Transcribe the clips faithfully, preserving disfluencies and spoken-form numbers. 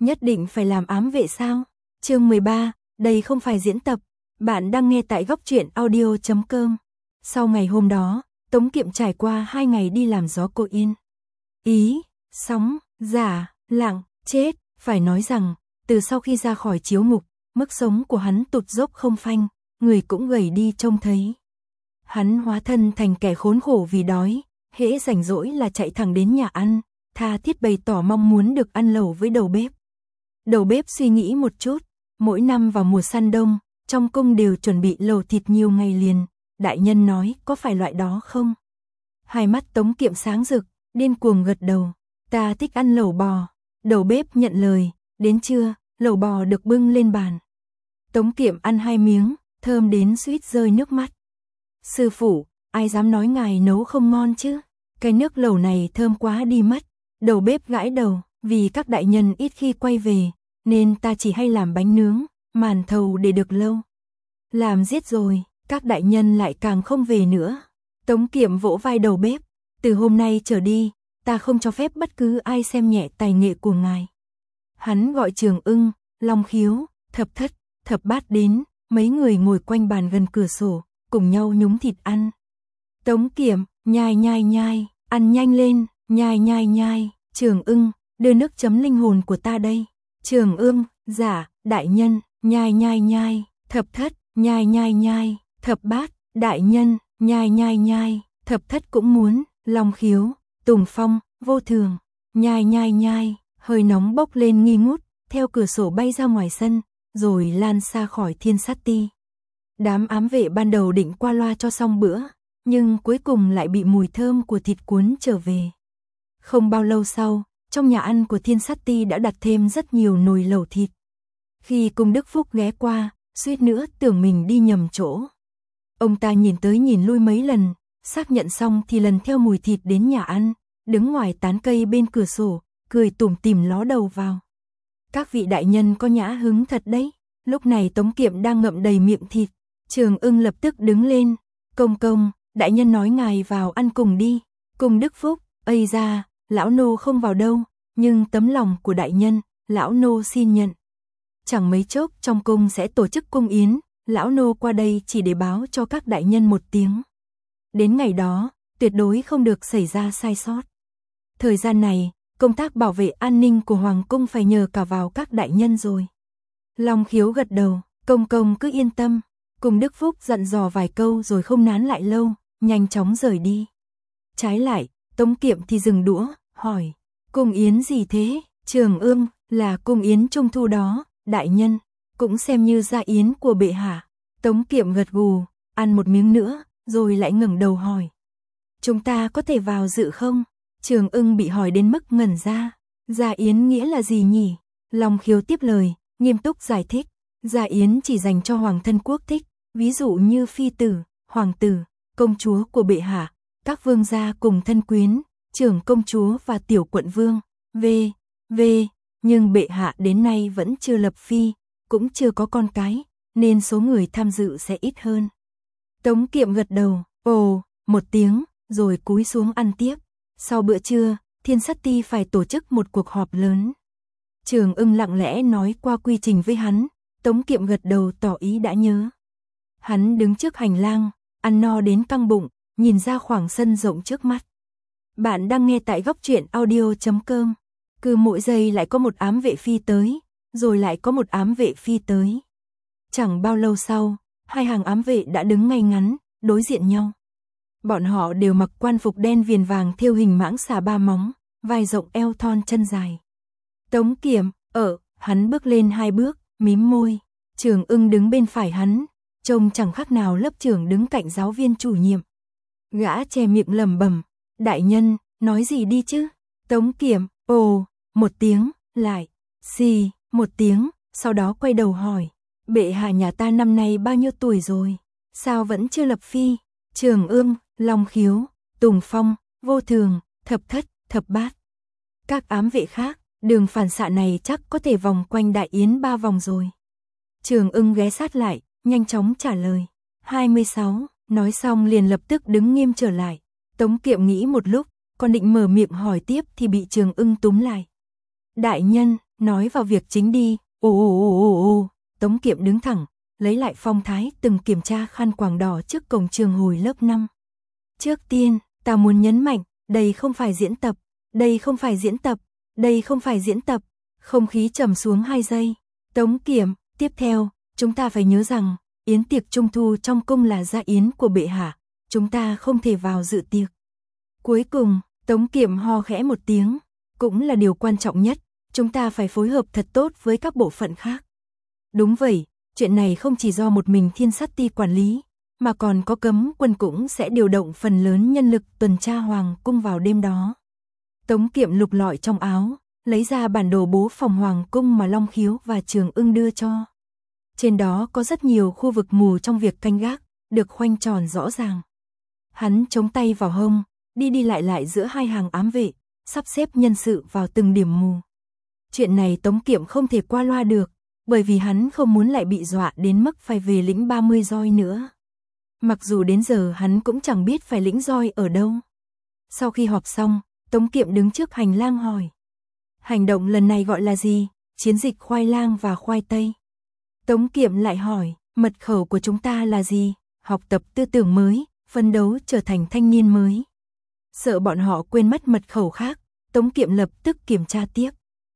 nhất định phải làm ám vệ sao? Chương mười ba, đây không phải diễn tập. Bạn đang nghe tại góc truyện audio chấm com. Sau ngày hôm đó, Tống Kiệm trải qua hai ngày đi làm gió cô yên. Ý, sóng, giả, lặng, chết, phải nói rằng, từ sau khi ra khỏi chiếu ngục, mức sống của hắn tụt dốc không phanh, người cũng gầy đi trông thấy. Hắn hóa thân thành kẻ khốn khổ vì đói, hễ rảnh rỗi là chạy thẳng đến nhà ăn, tha thiết bày tỏ mong muốn được ăn lẩu với đầu bếp. Đầu bếp suy nghĩ một chút, mỗi năm vào mùa săn đông, trong cung đều chuẩn bị lẩu thịt nhiều ngày liền, đại nhân nói có phải loại đó không? Hai mắt Tống Kiệm sáng rực, điên cuồng gật đầu, ta thích ăn lẩu bò. Đầu bếp nhận lời, đến trưa, lẩu bò được bưng lên bàn. Tống Kiệm ăn hai miếng, thơm đến suýt rơi nước mắt. Sư phụ, ai dám nói ngài nấu không ngon chứ? Cái nước lẩu này thơm quá đi mất. Đầu bếp gãi đầu, vì các đại nhân ít khi quay về, nên ta chỉ hay làm bánh nướng, màn thầu để được lâu. Làm giết rồi, các đại nhân lại càng không về nữa. Tống Kiệm vỗ vai đầu bếp, từ hôm nay trở đi, ta không cho phép bất cứ ai xem nhẹ tài nghệ của ngài. Hắn gọi Trường Ưng, Long Khiếu, Thập Thất, Thập Bát đến, mấy người ngồi quanh bàn gần cửa sổ, cùng nhau nhúng thịt ăn. Tống Kiệm, nhai nhai nhai, ăn nhanh lên, nhai nhai nhai. Trường Ưng, đưa nước chấm linh hồn của ta đây. Trường Ưng, dạ, đại nhân, nhai nhai nhai. Thập Thất, nhai nhai nhai. Thập Bát, đại nhân, nhai nhai nhai. Thập Thất cũng muốn. Long Khiếu, Tùng Phong, Vô Thường, nhai nhai nhai. Hơi nóng bốc lên nghi ngút, theo cửa sổ bay ra ngoài sân, rồi lan xa khỏi Thiên Sát Ti. Đám ám vệ ban đầu định qua loa cho xong bữa, nhưng cuối cùng lại bị mùi thơm của thịt cuốn trở về. Không bao lâu sau, trong nhà ăn của Thiên Sát Ti đã đặt thêm rất nhiều nồi lẩu thịt. Khi Cung Đức Phúc ghé qua, suýt nữa tưởng mình đi nhầm chỗ. Ông ta nhìn tới nhìn lui mấy lần, xác nhận xong thì lần theo mùi thịt đến nhà ăn, đứng ngoài tán cây bên cửa sổ, cười tủm tỉm ló đầu vào. Các vị đại nhân có nhã hứng thật đấy. Lúc này Tống Kiệm đang ngậm đầy miệng thịt. Trường Ưng lập tức đứng lên. Công công, đại nhân nói ngài vào ăn cùng đi. Cung Đức Phúc, ây ra, lão nô không vào đâu, nhưng tấm lòng của đại nhân, lão nô xin nhận. Chẳng mấy chốc trong cung sẽ tổ chức cung yến, lão nô qua đây chỉ để báo cho các đại nhân một tiếng. Đến ngày đó, tuyệt đối không được xảy ra sai sót. Thời gian này, công tác bảo vệ an ninh của Hoàng cung phải nhờ cả vào các đại nhân rồi. Long Khiếu gật đầu, công công cứ yên tâm. Cung Đức Phúc dặn dò vài câu rồi không nán lại lâu, nhanh chóng rời đi. Trái lại, Tống Kiệm thì dừng đũa, hỏi, cung yến gì thế? Trường Ưng, là cung yến trung thu đó, đại nhân, cũng xem như gia yến của bệ hạ. Tống Kiệm gật gù, ăn một miếng nữa, rồi lại ngẩng đầu hỏi, chúng ta có thể vào dự không? Trường Ưng bị hỏi đến mức ngẩn ra, gia yến nghĩa là gì nhỉ? Long Khiếu tiếp lời, nghiêm túc giải thích, gia yến chỉ dành cho hoàng thân quốc thích, ví dụ như phi tử, hoàng tử, công chúa của bệ hạ, các vương gia cùng thân quyến, trưởng công chúa và tiểu quận vương, v. v. Nhưng bệ hạ đến nay vẫn chưa lập phi, cũng chưa có con cái, nên số người tham dự sẽ ít hơn. Tống Kiệm gật đầu, ồ, một tiếng, rồi cúi xuống ăn tiếp. Sau bữa trưa, Thiên Sát Ti phải tổ chức một cuộc họp lớn. Trường Ưng lặng lẽ nói qua quy trình với hắn, Tống Kiệm gật đầu tỏ ý đã nhớ. Hắn đứng trước hành lang, ăn no đến căng bụng, nhìn ra khoảng sân rộng trước mắt. Bạn đang nghe tại góc truyện audio chấm com. Cứ mỗi giây lại có một ám vệ phi tới, rồi lại có một ám vệ phi tới. Chẳng bao lâu sau, hai hàng ám vệ đã đứng ngay ngắn, đối diện nhau. Bọn họ đều mặc quan phục đen viền vàng thêu hình mãng xà ba móng, vai rộng eo thon chân dài. Tống Kiệm, ở, hắn bước lên hai bước, mím môi. Trường Ưng đứng bên phải hắn, trông chẳng khác nào lớp trưởng đứng cạnh giáo viên chủ nhiệm. Gã che miệng lẩm bẩm, đại nhân, nói gì đi chứ? Tống Kiệm, ồ, một tiếng, lại, xì, một tiếng, sau đó quay đầu hỏi, bệ hạ nhà ta năm nay bao nhiêu tuổi rồi? Sao vẫn chưa lập phi? Trường Ưng, Long Khiếu, Tùng Phong, Vô Thường, Thập Thất, Thập Bát. Các ám vệ khác, đường phản xạ này chắc có thể vòng quanh đại yến ba vòng rồi. Trường Ưng ghé sát lại, nhanh chóng trả lời. hai mươi sáu, nói xong liền lập tức đứng nghiêm trở lại. Tống Kiệm nghĩ một lúc, còn định mở miệng hỏi tiếp thì bị Trường Ưng túm lại. Đại nhân, nói vào việc chính đi. Ồ ồ ồ ồ ồ, Tống Kiệm đứng thẳng, lấy lại phong thái từng kiểm tra khăn quàng đỏ trước cổng trường hồi lớp năm. Trước tiên, ta muốn nhấn mạnh, đây không phải diễn tập, đây không phải diễn tập, đây không phải diễn tập. Không khí trầm xuống hai giây. Tống Kiệm, tiếp theo, chúng ta phải nhớ rằng, yến tiệc trung thu trong cung là gia yến của bệ hạ, chúng ta không thể vào dự tiệc. Cuối cùng, Tống Kiệm ho khẽ một tiếng, cũng là điều quan trọng nhất, chúng ta phải phối hợp thật tốt với các bộ phận khác. Đúng vậy, chuyện này không chỉ do một mình Thiên Sát Ti quản lý, mà còn có cấm quân cũng sẽ điều động phần lớn nhân lực tuần tra hoàng cung vào đêm đó. Tống Kiệm lục lọi trong áo, lấy ra bản đồ bố phòng hoàng cung mà Long Khiếu và Trường Ưng đưa cho. Trên đó có rất nhiều khu vực mù trong việc canh gác, được khoanh tròn rõ ràng. Hắn chống tay vào hông, đi đi lại lại giữa hai hàng ám vệ, sắp xếp nhân sự vào từng điểm mù. Chuyện này Tống Kiệm không thể qua loa được, bởi vì hắn không muốn lại bị dọa đến mức phải về lĩnh ba mươi roi nữa. Mặc dù đến giờ hắn cũng chẳng biết phải lĩnh roi ở đâu. Sau khi họp xong, Tống Kiệm đứng trước hành lang hỏi. Hành động lần này gọi là gì? Chiến dịch khoai lang và khoai tây. Tống Kiệm lại hỏi, mật khẩu của chúng ta là gì? Học tập tư tưởng mới, phấn đấu trở thành thanh niên mới. Sợ bọn họ quên mất mật khẩu khác, Tống Kiệm lập tức kiểm tra tiếp.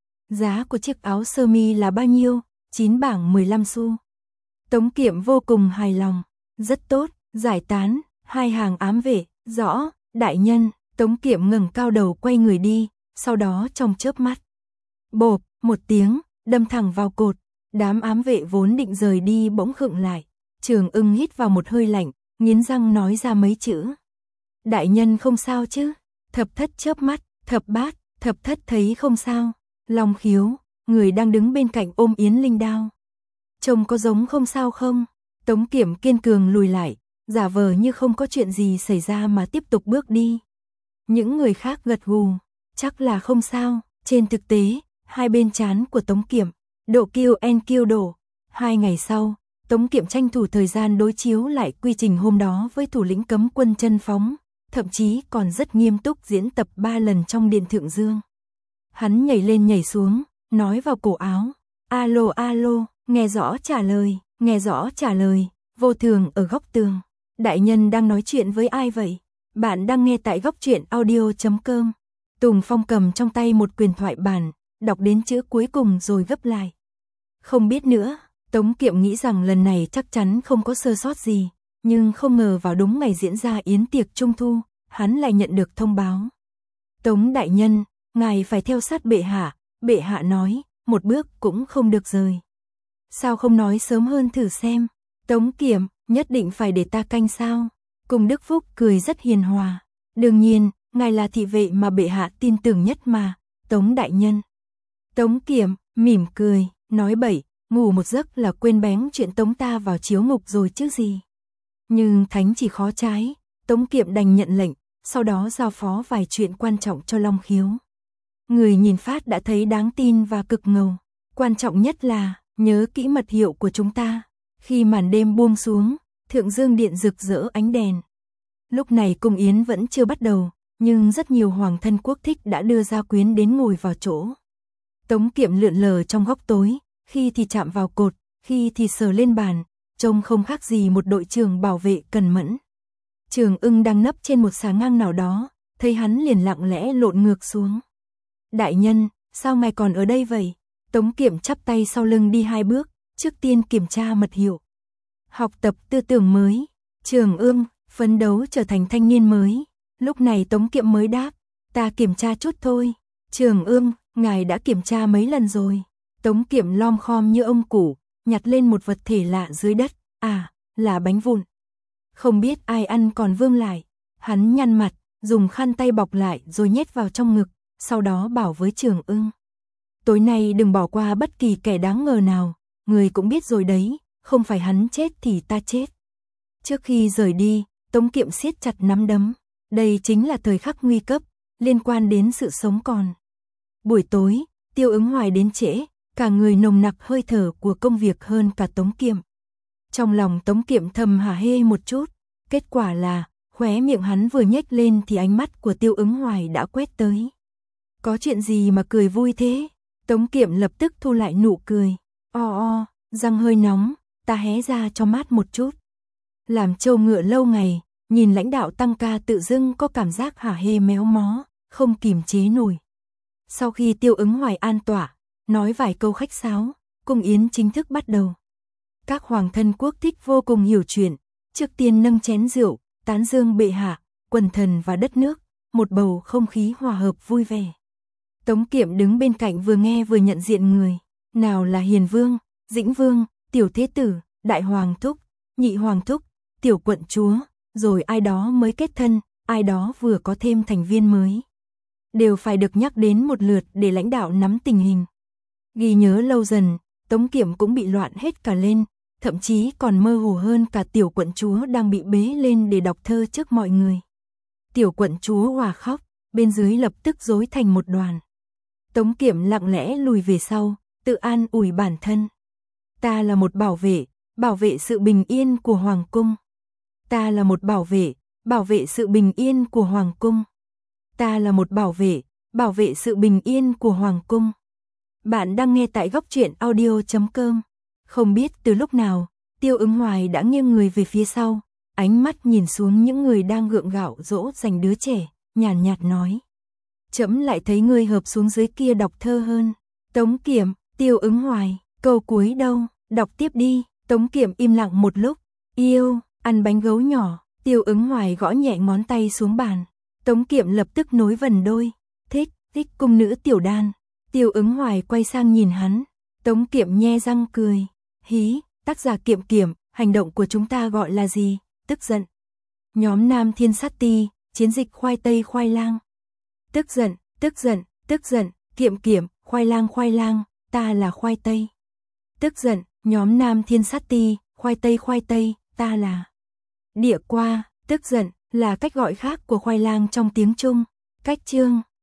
Giá của chiếc áo sơ mi là bao nhiêu? chín bảng mười lăm xu. Tống Kiệm vô cùng hài lòng. Rất tốt, giải tán, hai hàng ám vệ, rõ, đại nhân. Tống Kiệm ngẩng cao đầu quay người đi, sau đó trong chớp mắt. Bộp, một tiếng, đâm thẳng vào cột. Đám ám vệ vốn định rời đi bỗng khựng lại. Trường Ưng hít vào một hơi lạnh, nghiến răng nói ra mấy chữ. Đại nhân không sao chứ? Thập thất chớp mắt, thập bát, thập thất thấy không sao. Long Khiếu, người đang đứng bên cạnh ôm Yến Linh đao. Trông có giống không sao không? Tống Kiệm kiên cường lùi lại, giả vờ như không có chuyện gì xảy ra mà tiếp tục bước đi. Những người khác gật gù, chắc là không sao. Trên thực tế, hai bên trán của Tống Kiệm, độ kiêu en kiêu đổ. Hai ngày sau, Tống Kiệm tranh thủ thời gian đối chiếu lại quy trình hôm đó với thủ lĩnh cấm quân Chân Phóng, thậm chí còn rất nghiêm túc diễn tập ba lần trong điện Thượng Dương. Hắn nhảy lên nhảy xuống, nói vào cổ áo. Alo alo, nghe rõ trả lời, nghe rõ trả lời. Vô Thường ở góc tường. Đại nhân đang nói chuyện với ai vậy? Bạn đang nghe tại góc truyện audio chấm com. Tùng Phong cầm trong tay một quyền thoại bản, đọc đến chữ cuối cùng rồi gấp lại. Không biết nữa, Tống Kiệm nghĩ rằng lần này chắc chắn không có sơ sót gì, nhưng không ngờ vào đúng ngày diễn ra yến tiệc trung thu, hắn lại nhận được thông báo. Tống đại nhân, ngài phải theo sát bệ hạ, bệ hạ nói, một bước cũng không được rời. Sao không nói sớm hơn thử xem? Tống Kiệm, nhất định phải để ta canh sao? Cùng Đức Phúc cười rất hiền hòa. Đương nhiên, ngài là thị vệ mà bệ hạ tin tưởng nhất mà, Tống đại nhân. Tống Kiệm, mỉm cười, nói bậy, ngủ một giấc là quên bén chuyện tống ta vào chiếu ngục rồi chứ gì. Nhưng thánh chỉ khó trái, Tống Kiệm đành nhận lệnh, sau đó giao phó vài chuyện quan trọng cho Long Khiếu. Người nhìn phát đã thấy đáng tin và cực ngầu. Quan trọng nhất là, nhớ kỹ mật hiệu của chúng ta. Khi màn đêm buông xuống, Thượng Dương Điện rực rỡ ánh đèn. Lúc này cung yến vẫn chưa bắt đầu, nhưng rất nhiều hoàng thân quốc thích đã đưa gia quyến đến ngồi vào chỗ. Tống Kiệm lượn lờ trong góc tối, khi thì chạm vào cột, khi thì sờ lên bàn, trông không khác gì một đội trưởng bảo vệ cần mẫn. Trường Ưng đang nấp trên một xà ngang nào đó, thấy hắn liền lặng lẽ lộn ngược xuống. Đại nhân, sao ngài còn ở đây vậy? Tống Kiệm chắp tay sau lưng đi hai bước, trước tiên kiểm tra mật hiệu. Học tập tư tưởng mới, Trường Ưng, phấn đấu trở thành thanh niên mới. Lúc này Tống Kiệm mới đáp, ta kiểm tra chút thôi. Trường Ưng, ngài đã kiểm tra mấy lần rồi? Tống Kiệm lom khom như ông củ, nhặt lên một vật thể lạ dưới đất, à, là bánh vụn. Không biết ai ăn còn vương lại. Hắn nhăn mặt, dùng khăn tay bọc lại rồi nhét vào trong ngực, sau đó bảo với Trường Ưng. Tối nay đừng bỏ qua bất kỳ kẻ đáng ngờ nào, người cũng biết rồi đấy, không phải hắn chết thì ta chết. Trước khi rời đi, Tống Kiệm siết chặt nắm đấm. Đây chính là thời khắc nguy cấp, liên quan đến sự sống còn. Buổi tối, Tiêu Ứng Hoài đến trễ, cả người nồng nặc hơi thở của công việc hơn cả Tống Kiệm. Trong lòng Tống Kiệm thầm hả hê một chút, kết quả là, khóe miệng hắn vừa nhếch lên thì ánh mắt của Tiêu Ứng Hoài đã quét tới. Có chuyện gì mà cười vui thế? Tống Kiệm lập tức thu lại nụ cười. O o, răng hơi nóng, ta hé ra cho mát một chút. Làm trâu ngựa lâu ngày, nhìn lãnh đạo tăng ca tự dưng có cảm giác hả hê méo mó, không kìm chế nổi. Sau khi Tiêu Ứng Hoài an tọa, nói vài câu khách sáo, cung yến chính thức bắt đầu. Các hoàng thân quốc thích vô cùng hiểu chuyện, trước tiên nâng chén rượu, tán dương bệ hạ, quần thần và đất nước, một bầu không khí hòa hợp vui vẻ. Tống Kiệm đứng bên cạnh vừa nghe vừa nhận diện người, nào là Hiền Vương, Dĩnh Vương, Tiểu Thế Tử, Đại Hoàng Thúc, Nhị Hoàng Thúc, Tiểu Quận Chúa, rồi ai đó mới kết thân, ai đó vừa có thêm thành viên mới. Đều phải được nhắc đến một lượt để lãnh đạo nắm tình hình. Ghi nhớ lâu dần, Tống Kiệm cũng bị loạn hết cả lên, thậm chí còn mơ hồ hơn cả Tiểu Quận Chúa đang bị bế lên để đọc thơ trước mọi người. Tiểu Quận Chúa hòa khóc, bên dưới lập tức rối thành một đoàn. Tống Kiệm lặng lẽ lùi về sau, tự an ủi bản thân. Ta là một bảo vệ, bảo vệ sự bình yên của Hoàng cung. Ta là một bảo vệ, bảo vệ sự bình yên của Hoàng cung. Ta là một bảo vệ, bảo vệ sự bình yên của Hoàng cung. Bạn đang nghe tại góc truyện audio chấm com. Không biết từ lúc nào, Tiêu Ứng Hoài đã nghiêng người về phía sau, ánh mắt nhìn xuống những người đang gượng gạo dỗ dành đứa trẻ, nhàn nhạt, nhạt nói. Trẫm lại thấy ngươi hợp xuống dưới kia đọc thơ hơn. Tống Kiệm, Tiêu Ứng Hoài, câu cuối đâu, đọc tiếp đi. Tống Kiệm im lặng một lúc. Yêu, ăn bánh gấu nhỏ. Tiêu Ứng Hoài gõ nhẹ ngón tay xuống bàn. Tống Kiệm lập tức nối vần đôi. Thích, thích cung nữ Tiểu Đan. Tiêu Ứng Hoài quay sang nhìn hắn. Tống Kiệm nhe răng cười. Hí, tác giả Kiệm Kiệm, hành động của chúng ta gọi là gì? Tức giận. Nhóm Nam Thiên Sát Ti, chiến dịch khoai tây khoai lang. Tức giận, tức giận, tức giận, Kiệm Kiệm, khoai lang khoai lang, ta là khoai tây. Tức giận, nhóm Nam Thiên Sát Ti, khoai tây khoai tây, ta là địa qua. Tức giận là cách gọi khác của khoai lang trong tiếng Trung. Cách chương